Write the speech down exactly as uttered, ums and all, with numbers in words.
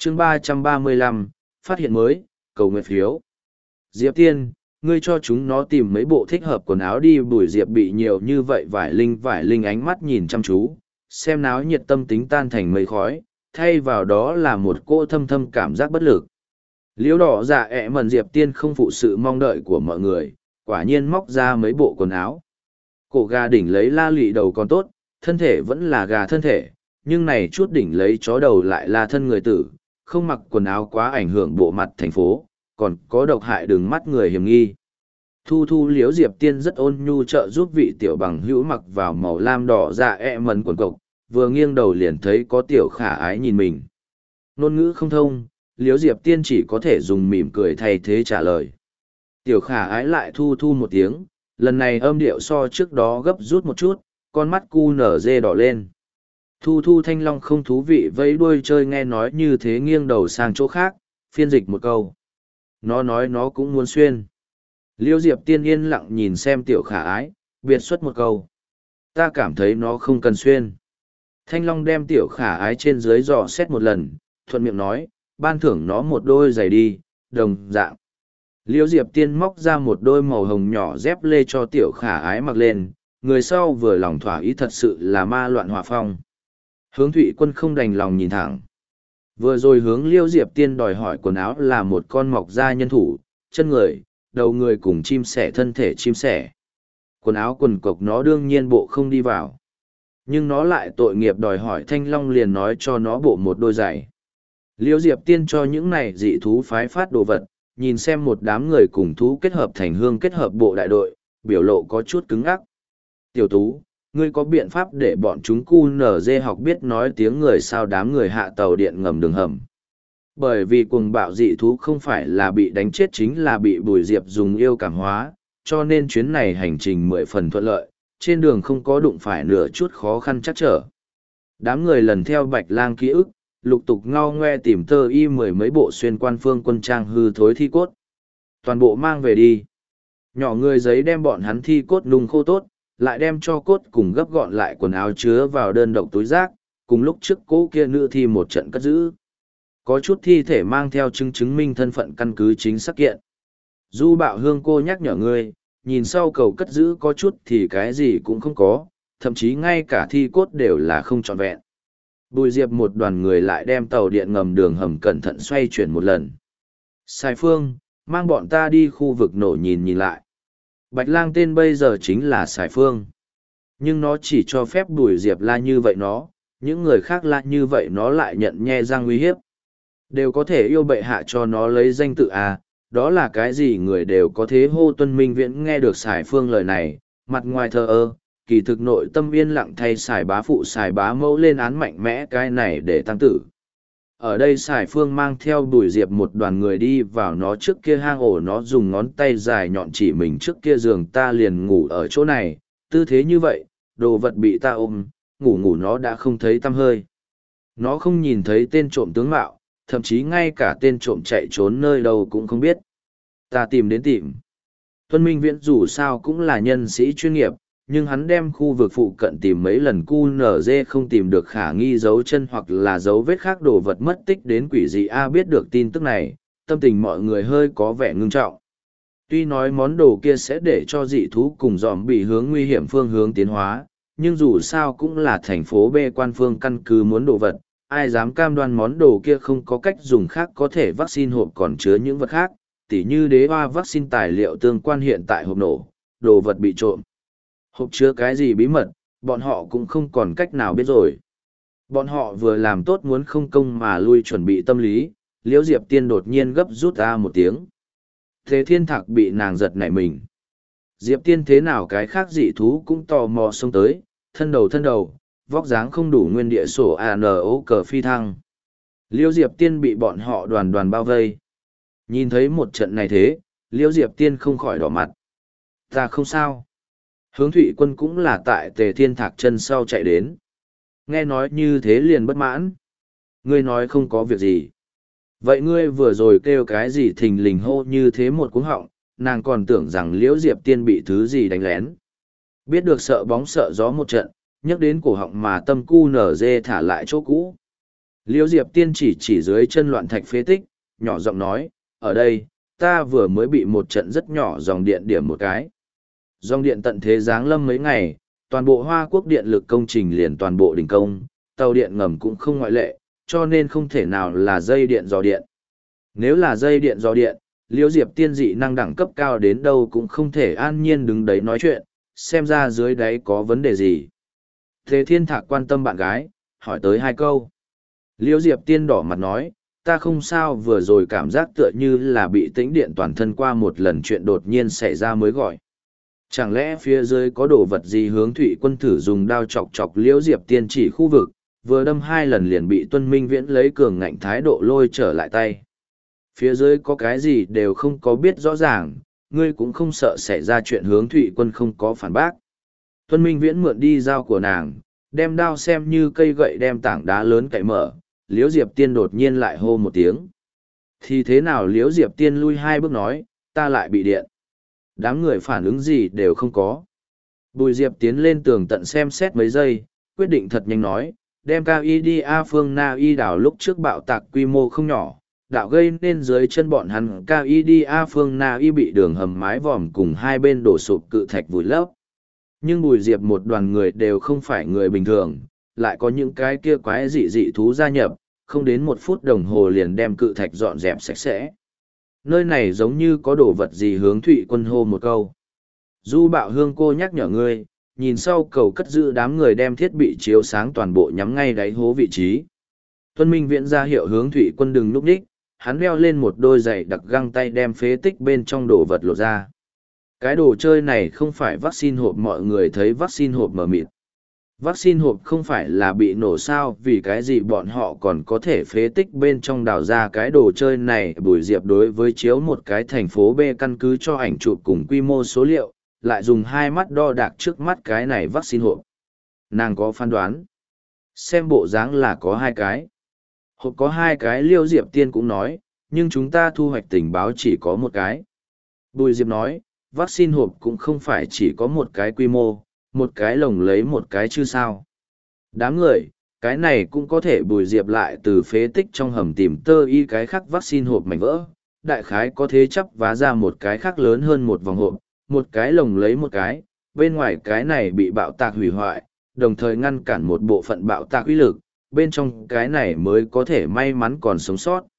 chương ba trăm ba mươi lăm, phát hiện mới, cầu nguyện phiếu. Diệp Tiên, ngươi cho chúng nó tìm mấy bộ thích hợp quần áo đi. Bùi Diệp bị nhiều như vậy vải linh vải linh ánh mắt nhìn chăm chú, xem náo nhiệt tâm tính tan thành mây khói, thay vào đó là một cô thâm thâm cảm giác bất lực. Liễu đỏ dạ ẹ mần Diệp Tiên không phụ sự mong đợi của mọi người, quả nhiên móc ra mấy bộ quần áo. Cổ gà đỉnh lấy la lụy đầu còn tốt, thân thể vẫn là gà thân thể, nhưng này chút đỉnh lấy chó đầu lại là thân người tử, không mặc quần áo quá ảnh hưởng bộ mặt thành phố, còn có độc hại đường mắt người hiểm nghi. Thu thu liếu Diệp Tiên rất ôn nhu trợ giúp vị tiểu bằng hữu mặc vào màu lam đỏ dạ ẹ mần quần cộc, vừa nghiêng đầu liền thấy có tiểu khả ái nhìn mình. Ngôn ngữ không thông, liếu Diệp Tiên chỉ có thể dùng mỉm cười thay thế trả lời. Tiểu khả ái lại thu thu một tiếng, lần này âm điệu so trước đó gấp rút một chút, con mắt cu nở dê đỏ lên. Thu thu thanh long không thú vị vẫy đuôi chơi nghe nói như thế nghiêng đầu sang chỗ khác, phiên dịch một câu. Nó nói nó cũng muốn xuyên. Liêu Diệp Tiên yên lặng nhìn xem tiểu khả ái, biệt xuất một câu. Ta cảm thấy nó không cần xuyên. Thanh long đem tiểu khả ái trên dưới dò xét một lần, thuận miệng nói, ban thưởng nó một đôi giày đi, đồng dạng. Liêu Diệp Tiên móc ra một đôi màu hồng nhỏ dép lê cho tiểu khả ái mặc lên, người sau vừa lòng thỏa ý thật sự là ma loạn hòa phong. Hướng Thụy Quân không đành lòng nhìn thẳng. Vừa rồi hướng Liêu Diệp Tiên đòi hỏi quần áo là một con mọc da nhân thủ, chân người, đầu người cùng chim sẻ thân thể chim sẻ. Quần áo quần cộc nó đương nhiên bộ không đi vào. Nhưng nó lại tội nghiệp đòi hỏi Thanh Long liền nói cho nó bộ một đôi giày. Liêu Diệp Tiên cho những này dị thú phái phát đồ vật, nhìn xem một đám người cùng thú kết hợp thành hương kết hợp bộ đại đội, biểu lộ có chút cứng ắc. Tiểu Tú, ngươi có biện pháp để bọn chúng cu nở dê học biết nói tiếng người sao? Đám người hạ tàu điện ngầm đường hầm. Bởi vì cuồng bạo dị thú không phải là bị đánh chết chính là bị Bùi Diệp dùng yêu cảm hóa, cho nên chuyến này hành trình mười phần thuận lợi, trên đường không có đụng phải nửa chút khó khăn chắc trở. Đám người lần theo Bạch Lang ký ức, lục tục ngao ngoe tìm tơ y mười mấy bộ xuyên quan phương quân trang hư thối thi cốt. Toàn bộ mang về đi. Nhỏ người giấy đem bọn hắn thi cốt nung khô tốt, lại đem cho cốt cùng gấp gọn lại quần áo chứa vào đơn độc túi rác, cùng lúc trước cố kia nữ thi một trận cất giữ. Có chút thi thể mang theo chứng chứng minh thân phận căn cứ chính xác kiện. Du Bạo Hương cô nhắc nhở ngươi, nhìn sau cầu cất giữ có chút thì cái gì cũng không có, thậm chí ngay cả thi cốt đều là không trọn vẹn. Bùi Diệp một đoàn người lại đem tàu điện ngầm đường hầm cẩn thận xoay chuyển một lần. Sài Phương, mang bọn ta đi khu vực nổ nhìn nhìn lại. Bạch Lang tên bây giờ chính là Sài Phương. Nhưng nó chỉ cho phép Bùi Diệp la như vậy nó, những người khác la như vậy nó lại nhận nhe răng uy hiếp. Đều có thể yêu bệ hạ cho nó lấy danh tự à, đó là cái gì người đều có thế hô. Tuân Minh Viễn nghe được Sài Phương lời này, mặt ngoài thờ ơ, kỳ thực nội tâm yên lặng thay Sài bá phụ Sài bá mẫu lên án mạnh mẽ cái này để tăng tử. Ở đây Sài Phương mang theo Bùi Diệp một đoàn người đi vào nó trước kia hang ổ, nó dùng ngón tay dài nhọn chỉ mình trước kia giường ta liền ngủ ở chỗ này, tư thế như vậy, đồ vật bị ta ôm, ngủ ngủ nó đã không thấy tăm hơi. Nó không nhìn thấy tên trộm tướng mạo, thậm chí ngay cả tên trộm chạy trốn nơi đâu cũng không biết. Ta tìm đến tìm. Tuân Minh Viễn dù sao cũng là nhân sĩ chuyên nghiệp, nhưng hắn đem khu vực phụ cận tìm mấy lần cu nở dê không tìm được khả nghi dấu chân hoặc là dấu vết khác đồ vật mất tích đến quỷ dị a. Biết được tin tức này, tâm tình mọi người hơi có vẻ ngưng trọng. Tuy nói món đồ kia sẽ để cho dị thú cùng dòm bị hướng nguy hiểm phương hướng tiến hóa, nhưng dù sao cũng là thành phố B quan phương căn cứ muốn đồ vật, ai dám cam đoan món đồ kia không có cách dùng khác có thể vaccine hộp còn chứa những vật khác, tỉ như đế hoa vaccine tài liệu tương quan hiện tại hộp nổ, đồ vật bị trộm. Hộp chứa cái gì bí mật, bọn họ cũng không còn cách nào biết rồi. Bọn họ vừa làm tốt muốn không công mà lui chuẩn bị tâm lý, Liễu Diệp Tiên đột nhiên gấp rút ra một tiếng. Thế Thiên Thạc bị nàng giật nảy mình. Diệp Tiên thế nào cái khác dị thú cũng tò mò xông tới, thân đầu thân đầu, vóc dáng không đủ nguyên địa sổ a nô cờ phi thăng. Liễu Diệp Tiên bị bọn họ đoàn đoàn bao vây. Nhìn thấy một trận này thế, Liễu Diệp Tiên không khỏi đỏ mặt. Ta không sao. Hướng Thụy Quân cũng là tại Tề Thiên Thạc chân sau chạy đến. Nghe nói như thế liền bất mãn. Ngươi nói không có việc gì. Vậy ngươi vừa rồi kêu cái gì thình lình hô như thế một cuống họng, nàng còn tưởng rằng Liễu Diệp Tiên bị thứ gì đánh lén. Biết được sợ bóng sợ gió một trận, nhắc đến cổ họng mà tâm cu nở dê thả lại chỗ cũ. Liễu Diệp Tiên chỉ chỉ dưới chân loạn thạch phế tích, nhỏ giọng nói, ở đây, ta vừa mới bị một trận rất nhỏ dòng điện điểm một cái. Dòng điện tận thế giáng lâm mấy ngày, toàn bộ Hoa Quốc điện lực công trình liền toàn bộ đình công, tàu điện ngầm cũng không ngoại lệ, cho nên không thể nào là dây điện dò điện. Nếu là dây điện dò điện, Liễu Diệp Tiên dị năng đẳng cấp cao đến đâu cũng không thể an nhiên đứng đấy nói chuyện, xem ra dưới đáy có vấn đề gì. Thế Thiên Thạc quan tâm bạn gái, hỏi tới hai câu. Liễu Diệp Tiên đỏ mặt nói, ta không sao, vừa rồi cảm giác tựa như là bị tĩnh điện toàn thân qua một lần chuyện đột nhiên xảy ra mới gọi. Chẳng lẽ phía dưới có đồ vật gì? Hướng Thụy Quân thử dùng đao chọc chọc Liễu Diệp Tiên chỉ khu vực, vừa đâm hai lần liền bị Tuân Minh Viễn lấy cường ngạnh thái độ lôi trở lại tay. Phía dưới có cái gì đều không có biết rõ ràng, ngươi cũng không sợ xảy ra chuyện. Hướng Thụy Quân không có phản bác. Tuân Minh Viễn mượn đi dao của nàng, đem đao xem như cây gậy đem tảng đá lớn cậy mở. Liễu Diệp Tiên đột nhiên lại hô một tiếng. Thì thế nào? Liễu Diệp Tiên lui hai bước nói, ta lại bị điện. Đám người phản ứng gì đều không có. Bùi Diệp tiến lên tường tận xem xét mấy giây, quyết định thật nhanh nói, đem cao y đi A Phương Na Y đảo lúc trước bạo tạc quy mô không nhỏ, đạo gây nên dưới chân bọn hắn cao y đi A Phương Na Y bị đường hầm mái vòm cùng hai bên đổ sụp cự thạch vùi lấp. Nhưng Bùi Diệp một đoàn người đều không phải người bình thường, lại có những cái kia quái dị dị thú gia nhập, không đến một phút đồng hồ liền đem cự thạch dọn dẹp sạch sẽ. Nơi này giống như có đồ vật gì. Hướng Thụy Quân hô một câu. Du Bạo Hương cô nhắc nhở ngươi, nhìn sau cầu cất giữ, đám người đem thiết bị chiếu sáng toàn bộ nhắm ngay đáy hố vị trí. Tuân Minh Viễn ra hiệu Hướng Thụy Quân đừng núp đích, hắn đeo lên một đôi giày đặc găng tay đem phế tích bên trong đồ vật lộ ra. Cái đồ chơi này không phải vaccine hộp. Mọi người thấy vaccine hộp mờ mịt. Vaccine hộp không phải là bị nổ sao? Vì cái gì bọn họ còn có thể phế tích bên trong đào ra cái đồ chơi này? Bùi Diệp đối với chiếu một cái thành phố B căn cứ cho ảnh chụp cùng quy mô số liệu, lại dùng hai mắt đo đạc trước mắt cái này vaccine hộp. Nàng có phán đoán. Xem bộ dáng là có hai cái. Hộp có hai cái. Liêu Diệp Tiên cũng nói, nhưng chúng ta thu hoạch tình báo chỉ có một cái. Bùi Diệp nói, vaccine hộp cũng không phải chỉ có một cái quy mô, một cái lồng lấy một cái chứ sao. Đám người, cái này cũng có thể. Bùi Diệp lại từ phế tích trong hầm tìm tơ y cái khác vaccine hộp mảnh vỡ, đại khái có thế chấp vá ra một cái khác lớn hơn một vòng hộp, một cái lồng lấy một cái, bên ngoài cái này bị bạo tạc hủy hoại, đồng thời ngăn cản một bộ phận bạo tạc uy lực, bên trong cái này mới có thể may mắn còn sống sót.